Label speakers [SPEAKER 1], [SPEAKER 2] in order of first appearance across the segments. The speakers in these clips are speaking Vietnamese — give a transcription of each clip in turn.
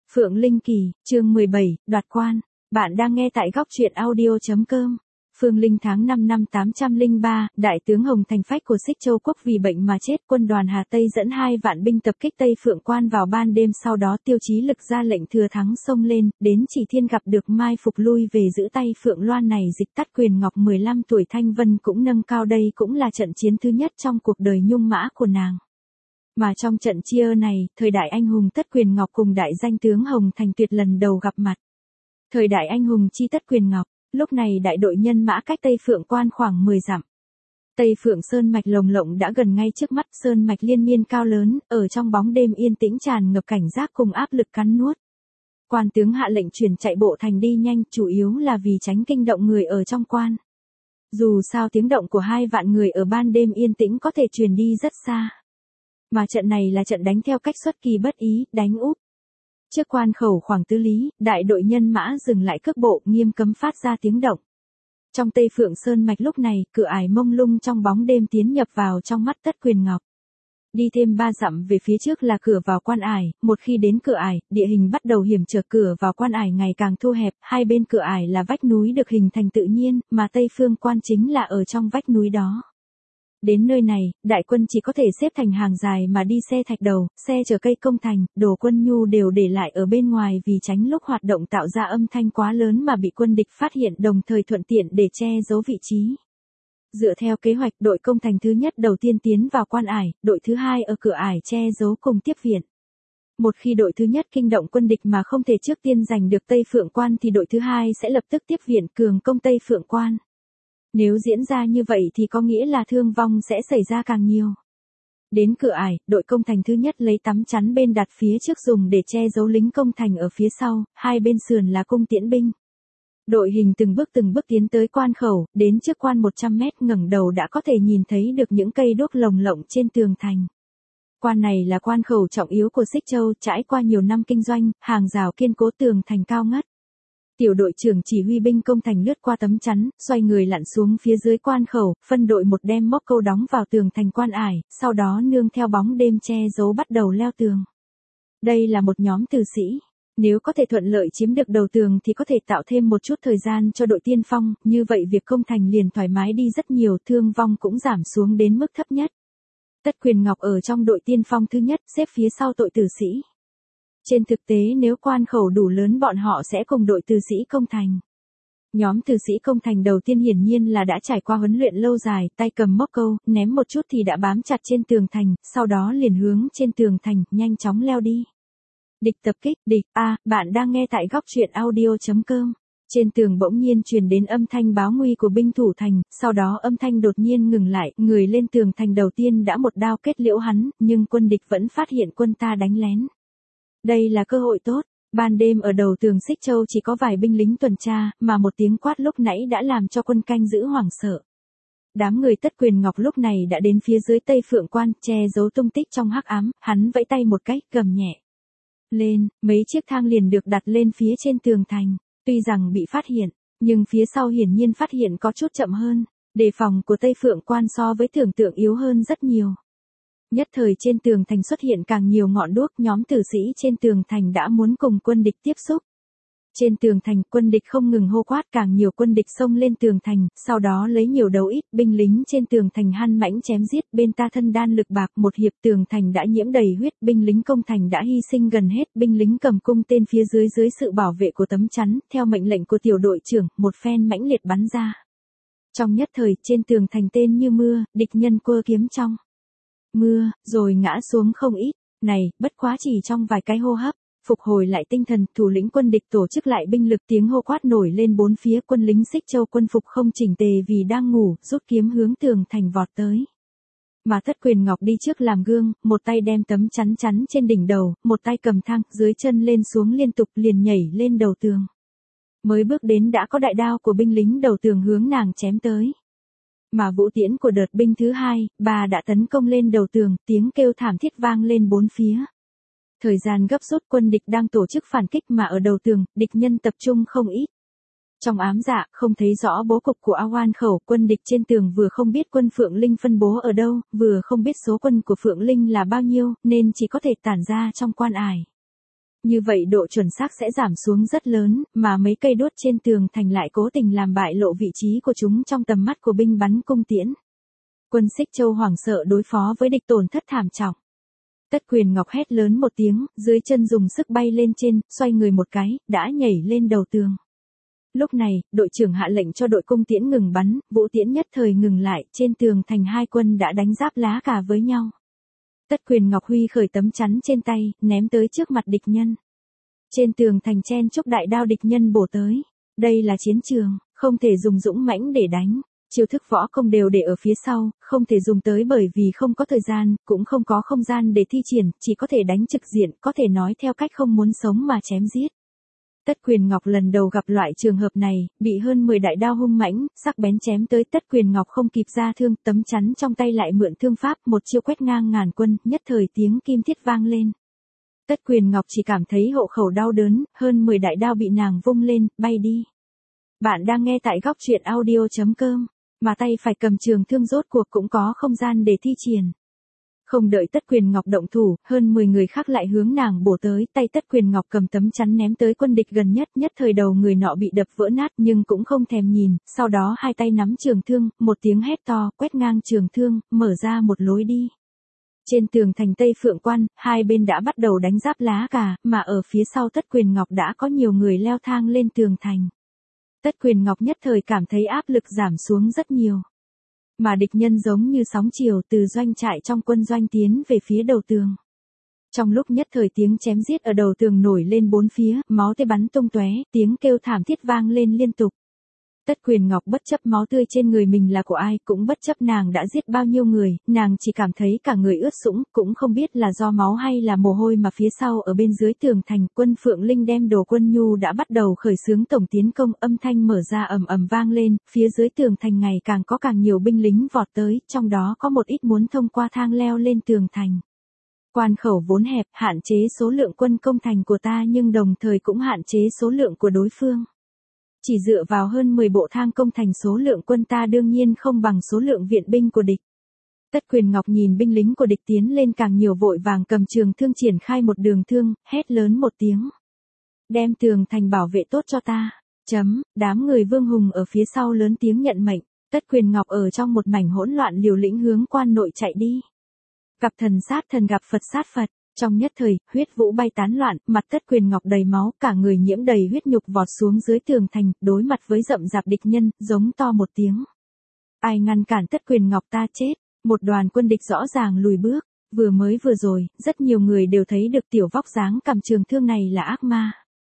[SPEAKER 1] Phượng Linh Kỳ, chương 17, đoạt quan. Bạn đang nghe tại góc truyện audio.com. Phương Linh tháng 5 năm 803, đại tướng Hồng Thành Phách của Xích Châu Quốc vì bệnh mà chết. Quân đoàn Hà Tây dẫn 2 vạn binh tập kích Tây Phượng Quan vào ban đêm, sau đó Tiêu Chí Lực ra lệnh thừa thắng xông lên, đến Chỉ Thiên gặp được mai phục lui về giữ tay Phượng Loan này dịch tắt quyền ngọc 15 tuổi Thanh Vân cũng nâng cao, đây cũng là trận chiến thứ nhất trong cuộc đời nhung mã của nàng. Mà trong trận chia này, thời đại anh hùng Tất Quyền Ngọc cùng đại danh tướng Hồng Thành Tuyệt lần đầu gặp mặt. Thời đại anh hùng chi Tất Quyền Ngọc, lúc này đại đội nhân mã cách Tây Phượng Quan khoảng 10 dặm. Tây Phượng Sơn Mạch lồng lộng đã gần ngay trước mắt, sơn mạch liên miên cao lớn, ở trong bóng đêm yên tĩnh tràn ngập cảnh giác cùng áp lực cắn nuốt. Quan tướng hạ lệnh chuyển chạy bộ thành đi nhanh, chủ yếu là vì tránh kinh động người ở trong quan. Dù sao tiếng động của 2 vạn người ở ban đêm yên tĩnh có thể truyền đi rất xa. Mà trận này là trận đánh theo cách xuất kỳ bất ý, đánh úp. Trước quan khẩu khoảng tứ lý, đại đội nhân mã dừng lại cước bộ, nghiêm cấm phát ra tiếng động. Trong Tây Phượng Sơn Mạch lúc này, cửa ải mông lung trong bóng đêm tiến nhập vào trong mắt Tất Quyền Ngọc. Đi thêm 3 dặm về phía trước là cửa vào quan ải, một khi đến cửa ải, địa hình bắt đầu hiểm trở, cửa vào quan ải ngày càng thu hẹp, hai bên cửa ải là vách núi được hình thành tự nhiên, mà Tây Phương Quan chính là ở trong vách núi đó. Đến nơi này, đại quân chỉ có thể xếp thành hàng dài mà đi xe thạch đầu, xe chở cây công thành, đồ quân nhu đều để lại ở bên ngoài vì tránh lúc hoạt động tạo ra âm thanh quá lớn mà bị quân địch phát hiện, đồng thời thuận tiện để che giấu vị trí. Dựa theo kế hoạch, đội công thành thứ nhất đầu tiên tiến vào quan ải, đội thứ hai ở cửa ải che giấu cùng tiếp viện. Một khi đội thứ nhất kinh động quân địch mà không thể trước tiên giành được Tây Phượng Quan thì đội thứ hai sẽ lập tức tiếp viện cường công Tây Phượng Quan. Nếu diễn ra như vậy thì có nghĩa là thương vong sẽ xảy ra càng nhiều. Đến cửa ải, đội công thành thứ nhất lấy tấm chắn bên đặt phía trước dùng để che giấu lính công thành ở phía sau, hai bên sườn là cung tiễn binh. Đội hình từng bước tiến tới quan khẩu, đến trước quan 100 mét ngẩng đầu đã có thể nhìn thấy được những cây đuốc lồng lộng trên tường thành. Quan này là quan khẩu trọng yếu của Xích Châu, trải qua nhiều năm kinh doanh, hàng rào kiên cố, tường thành cao ngất. Tiểu đội trưởng chỉ huy binh công thành lướt qua tấm chắn, xoay người lặn xuống phía dưới quan khẩu, phân đội một đem móc câu đóng vào tường thành quan ải, sau đó nương theo bóng đêm che giấu bắt đầu leo tường. Đây là một nhóm tử sĩ. Nếu có thể thuận lợi chiếm được đầu tường thì có thể tạo thêm một chút thời gian cho đội tiên phong, như vậy việc công thành liền thoải mái đi rất nhiều, thương vong cũng giảm xuống đến mức thấp nhất. Tất Quyền Ngọc ở trong đội tiên phong thứ nhất, xếp phía sau đội tử sĩ. Trên thực tế nếu quan khẩu đủ lớn bọn họ sẽ cùng đội tử sĩ công thành. Nhóm tử sĩ công thành đầu tiên hiển nhiên là đã trải qua huấn luyện lâu dài, tay cầm móc câu, ném một chút thì đã bám chặt trên tường thành, sau đó liền hướng trên tường thành, nhanh chóng leo đi. Địch tập kích, địch, bạn đang nghe tại góc truyện audio.com. Trên tường bỗng nhiên truyền đến âm thanh báo nguy của binh thủ thành, sau đó âm thanh đột nhiên ngừng lại, người lên tường thành đầu tiên đã một đao kết liễu hắn, nhưng quân địch vẫn phát hiện quân ta đánh lén. Đây là cơ hội tốt, ban đêm ở đầu tường Xích Châu chỉ có vài binh lính tuần tra, mà một tiếng quát lúc nãy đã làm cho quân canh giữ hoảng sợ. Đám người Tất Quyền Ngọc lúc này đã đến phía dưới Tây Phượng Quan, che giấu tung tích trong hắc ám, hắn vẫy tay một cái, gầm nhẹ lên, mấy chiếc thang liền được đặt lên phía trên tường thành. Tuy rằng bị phát hiện, nhưng phía sau hiển nhiên phát hiện có chút chậm hơn, đề phòng của Tây Phượng Quan so với tưởng tượng yếu hơn rất nhiều. Nhất thời trên tường thành xuất hiện càng nhiều ngọn đuốc, nhóm tử sĩ trên tường thành đã muốn cùng quân địch tiếp xúc. Trên tường thành, quân địch không ngừng hô quát, càng nhiều quân địch xông lên tường thành, sau đó lấy nhiều đấu ít, binh lính trên tường thành han mãnh chém giết, bên ta thân đan lực bạc, một hiệp tường thành đã nhiễm đầy huyết, binh lính công thành đã hy sinh gần hết, binh lính cầm cung tên phía dưới dưới sự bảo vệ của tấm chắn, theo mệnh lệnh của tiểu đội trưởng, một phen mãnh liệt bắn ra. Trong nhất thời, trên tường thành tên như mưa, địch nhân quơ kiếm trong mưa, rồi ngã xuống không ít, này, bất quá chỉ trong vài cái hô hấp. Phục hồi lại tinh thần, thủ lĩnh quân địch tổ chức lại binh lực, tiếng hô quát nổi lên bốn phía, quân lính Xích Châu quân phục không chỉnh tề vì đang ngủ, rút kiếm hướng tường thành vọt tới. Mà Tất Quyền Ngọc đi trước làm gương, một tay đem tấm chắn chắn trên đỉnh đầu, một tay cầm thang, dưới chân lên xuống liên tục, liền nhảy lên đầu tường. Mới bước đến đã có đại đao của binh lính đầu tường hướng nàng chém tới. Mà vũ tiễn của đợt binh thứ hai, bà đã tấn công lên đầu tường, tiếng kêu thảm thiết vang lên bốn phía. Thời gian gấp rút, quân địch đang tổ chức phản kích mà ở đầu tường, địch nhân tập trung không ít. Trong ám dạ, không thấy rõ bố cục của Awan khẩu, quân địch trên tường vừa không biết quân Phượng Linh phân bố ở đâu, vừa không biết số quân của Phượng Linh là bao nhiêu, nên chỉ có thể tản ra trong quan ải. Như vậy độ chuẩn xác sẽ giảm xuống rất lớn, mà mấy cây đốt trên tường thành lại cố tình làm bại lộ vị trí của chúng trong tầm mắt của binh bắn cung tiễn. Quân Xích Châu hoảng sợ đối phó với địch tổn thất thảm trọng. Tất Quyền Ngọc hét lớn một tiếng, dưới chân dùng sức bay lên trên, xoay người một cái, đã nhảy lên đầu tường. Lúc này, đội trưởng hạ lệnh cho đội cung tiễn ngừng bắn, vũ tiễn nhất thời ngừng lại, trên tường thành hai quân đã đánh giáp lá cà với nhau. Tất Quyền Ngọc huy khởi tấm chắn trên tay, ném tới trước mặt địch nhân. Trên tường thành chen chúc đại đao địch nhân bổ tới. Đây là chiến trường, không thể dùng dũng mãnh để đánh. Chiêu thức võ công đều để ở phía sau, không thể dùng tới bởi vì không có thời gian, cũng không có không gian để thi triển, chỉ có thể đánh trực diện, có thể nói theo cách không muốn sống mà chém giết. Tất Quyền Ngọc lần đầu gặp loại trường hợp này, bị hơn 10 đại đao hung mãnh, sắc bén chém tới. Tất Quyền Ngọc không kịp ra thương, tấm chắn trong tay lại mượn thương pháp, một chiêu quét ngang ngàn quân, nhất thời tiếng kim thiết vang lên. Tất Quyền Ngọc chỉ cảm thấy hộ khẩu đau đớn, hơn 10 đại đao bị nàng vung lên, bay đi. Bạn đang nghe tại góc truyện audio.com, mà tay phải cầm trường thương rốt cuộc cũng có không gian để thi triển. Không đợi Tất Quyền Ngọc động thủ, hơn 10 người khác lại hướng nàng bổ tới, tay Tất Quyền Ngọc cầm tấm chắn ném tới quân địch gần nhất, nhất thời đầu người nọ bị đập vỡ nát nhưng cũng không thèm nhìn, sau đó hai tay nắm trường thương, một tiếng hét to, quét ngang trường thương, mở ra một lối đi. Trên tường thành Tây Phượng Quan, hai bên đã bắt đầu đánh giáp lá cà, mà ở phía sau Tất Quyền Ngọc đã có nhiều người leo thang lên tường thành. Tất Quyền Ngọc nhất thời cảm thấy áp lực giảm xuống rất nhiều. Mà địch nhân giống như sóng chiều từ doanh trại trong quân doanh tiến về phía đầu tường. Trong lúc nhất thời tiếng chém giết ở đầu tường nổi lên bốn phía, máu tươi bắn tung tóe, tiếng kêu thảm thiết vang lên liên tục. Tất Quyền Ngọc bất chấp máu tươi trên người mình là của ai, cũng bất chấp nàng đã giết bao nhiêu người, nàng chỉ cảm thấy cả người ướt sũng, cũng không biết là do máu hay là mồ hôi mà phía sau ở bên dưới tường thành, quân Phượng Linh đem đồ quân nhu đã bắt đầu khởi xướng tổng tiến công, âm thanh mở ra ầm ầm vang lên, phía dưới tường thành ngày càng có càng nhiều binh lính vọt tới, trong đó có một ít muốn thông qua thang leo lên tường thành. Quan khẩu vốn hẹp, hạn chế số lượng quân công thành của ta nhưng đồng thời cũng hạn chế số lượng của đối phương. Chỉ dựa vào hơn 10 bộ thang công thành số lượng quân ta đương nhiên không bằng số lượng viện binh của địch. Tất Quyền Ngọc nhìn binh lính của địch tiến lên càng nhiều vội vàng cầm trường thương triển khai một đường thương, hét lớn một tiếng. Đem tường thành bảo vệ tốt cho ta. Đám người Vương Hùng ở phía sau lớn tiếng nhận mệnh, Tất Quyền Ngọc ở trong một mảnh hỗn loạn liều lĩnh hướng quan nội chạy đi. Gặp thần sát thần gặp Phật sát Phật. Trong nhất thời, huyết vũ bay tán loạn, mặt Tất Quyền Ngọc đầy máu, cả người nhiễm đầy huyết nhục vọt xuống dưới tường thành, đối mặt với rậm rạp địch nhân, giống to một tiếng. Ai ngăn cản Tất Quyền Ngọc ta chết, một đoàn quân địch rõ ràng lùi bước, vừa rồi, rất nhiều người đều thấy được tiểu vóc dáng cầm trường thương này là ác ma.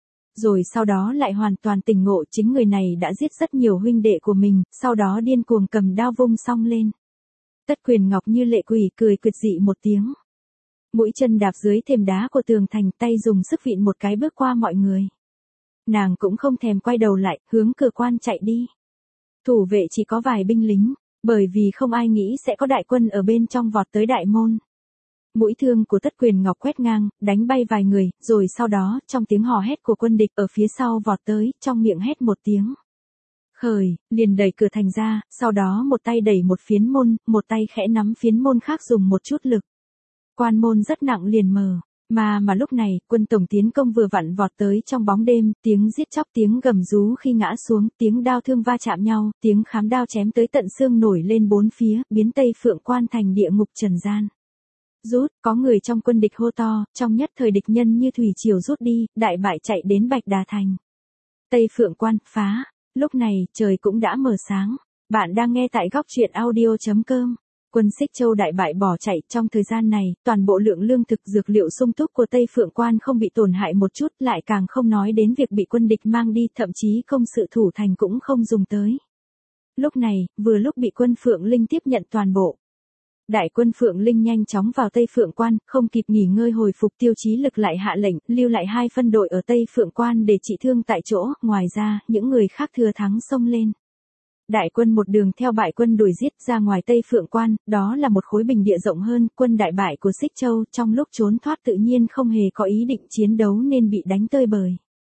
[SPEAKER 1] Rồi sau đó lại hoàn toàn tỉnh ngộ chính người này đã giết rất nhiều huynh đệ của mình, sau đó điên cuồng cầm đao vung song lên. Tất Quyền Ngọc như lệ quỷ cười quyệt dị một tiếng. Mũi chân đạp dưới thềm đá của tường thành, tay dùng sức vịn một cái bước qua mọi người. Nàng cũng không thèm quay đầu lại, hướng cửa quan chạy đi. Thủ vệ chỉ có vài binh lính, bởi vì không ai nghĩ sẽ có đại quân ở bên trong vọt tới đại môn. Mũi thương của Tất Quyền Ngọc quét ngang, đánh bay vài người, rồi sau đó, trong tiếng hò hét của quân địch ở phía sau vọt tới, trong miệng hét một tiếng. Khởi, liền đẩy cửa thành ra, sau đó một tay đẩy một phiến môn, một tay khẽ nắm phiến môn khác dùng một chút lực. Quan môn rất nặng liền mở, mà lúc này, quân tổng tiến công vừa vặn vọt tới trong bóng đêm, tiếng giết chóc, tiếng gầm rú khi ngã xuống, tiếng đao thương va chạm nhau, tiếng khám đao chém tới tận xương nổi lên bốn phía, biến Tây Phượng Quan thành địa ngục trần gian. Rút, có người trong quân địch hô to, trong nhất thời địch nhân như thủy triều rút đi, đại bại chạy đến Bạch Đà Thành. Tây Phượng Quan, phá, lúc này, trời cũng đã mở sáng. Bạn đang nghe tại góc truyện audio.com. Quân Xích Châu đại bại bỏ chạy, trong thời gian này, toàn bộ lượng lương thực dược liệu sung túc của Tây Phượng Quan không bị tổn hại một chút, lại càng không nói đến việc bị quân địch mang đi, thậm chí công sự thủ thành cũng không dùng tới. Lúc này, vừa lúc bị quân Phượng Linh tiếp nhận toàn bộ. Đại quân Phượng Linh nhanh chóng vào Tây Phượng Quan, không kịp nghỉ ngơi hồi phục, Tiêu Chí Lực lại hạ lệnh, lưu lại 2 phân đội ở Tây Phượng Quan để trị thương tại chỗ, ngoài ra, những người khác thừa thắng xông lên. Đại quân một đường theo bại quân đuổi giết ra ngoài Tây Phượng Quan, đó là một khối bình địa rộng hơn, quân đại bại của Xích Châu, trong lúc trốn thoát tự nhiên không hề có ý định chiến đấu nên bị đánh tơi bời.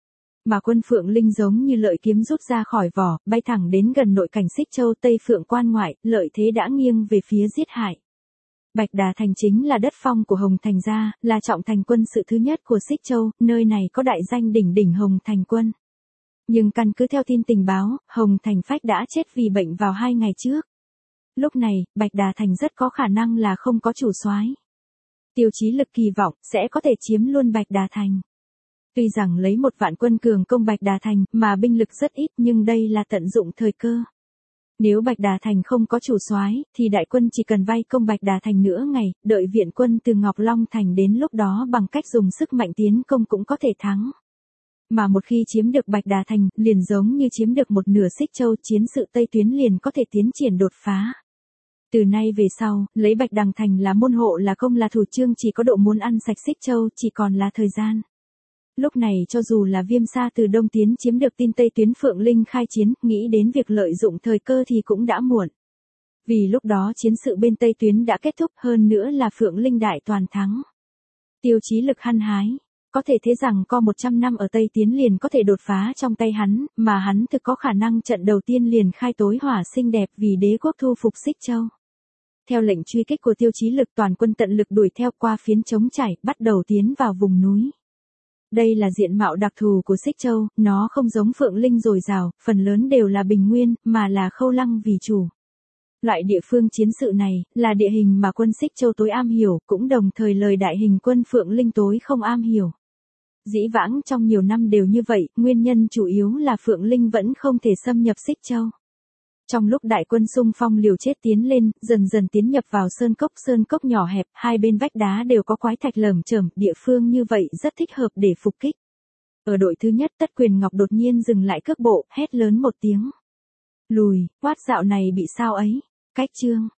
[SPEAKER 1] Mà quân Phượng Linh giống như lợi kiếm rút ra khỏi vỏ, bay thẳng đến gần nội cảnh Xích Châu Tây Phượng Quan ngoại, lợi thế đã nghiêng về phía giết hại. Bạch Đà Thành chính là đất phong của Hồng Thành gia, là trọng thành quân sự thứ nhất của Xích Châu, nơi này có đại danh đỉnh đỉnh Hồng Thành quân. Nhưng căn cứ theo tin tình báo, Hồng Thành Phách đã chết vì bệnh vào 2 ngày trước. Lúc này, Bạch Đà Thành rất có khả năng là không có chủ soái. Tiêu Chí Lực kỳ vọng sẽ có thể chiếm luôn Bạch Đà Thành. Tuy rằng lấy 1 vạn quân cường công Bạch Đà Thành mà binh lực rất ít nhưng đây là tận dụng thời cơ. Nếu Bạch Đà Thành không có chủ soái thì đại quân chỉ cần vây công Bạch Đà Thành nửa ngày, đợi viện quân từ Ngọc Long Thành đến lúc đó bằng cách dùng sức mạnh tiến công cũng có thể thắng. Mà một khi chiếm được Bạch Đà Thành, liền giống như chiếm được một nửa Xích Châu, chiến sự Tây Tuyến liền có thể tiến triển đột phá. Từ nay về sau, lấy Bạch Đằng Thành là môn hộ là công là thủ, Trương chỉ có độ muốn ăn sạch Xích Châu, chỉ còn là thời gian. Lúc này cho dù là Viêm Sa từ Đông tiến chiếm được tin Tây Tuyến Phượng Linh khai chiến, nghĩ đến việc lợi dụng thời cơ thì cũng đã muộn. Vì lúc đó chiến sự bên Tây Tuyến đã kết thúc, hơn nữa là Phượng Linh đại toàn thắng. Tiêu Chí Lực hăng hái, có thể thấy rằng có 100 năm ở Tây Tiến liền có thể đột phá trong tay hắn, mà hắn thực có khả năng trận đầu tiên liền khai tối hỏa xinh đẹp vì đế quốc thu phục Xích Châu. Theo lệnh truy kích của Tiêu Chí Lực, toàn quân tận lực đuổi theo qua phiến trống trải, bắt đầu tiến vào vùng núi. Đây là diện mạo đặc thù của Xích Châu, nó không giống Phượng Linh dồi dào, phần lớn đều là bình nguyên, mà là Khâu Lăng vì chủ. Loại địa phương chiến sự này, là địa hình mà quân Xích Châu tối am hiểu, cũng đồng thời lời đại hình quân Phượng Linh tối không am hiểu. Dĩ vãng trong nhiều năm đều như vậy, nguyên nhân chủ yếu là Phượng Linh vẫn không thể xâm nhập Xích Châu. Trong lúc đại quân xung phong liều chết tiến lên, dần dần tiến nhập vào sơn cốc nhỏ hẹp, hai bên vách đá đều có quái thạch lởm chởm, địa phương như vậy rất thích hợp để phục kích. Ở đội thứ nhất, Tất Quyền Ngọc đột nhiên dừng lại cước bộ, hét lớn một tiếng. Lùi, quát, dạo này bị sao ấy? Cách chương.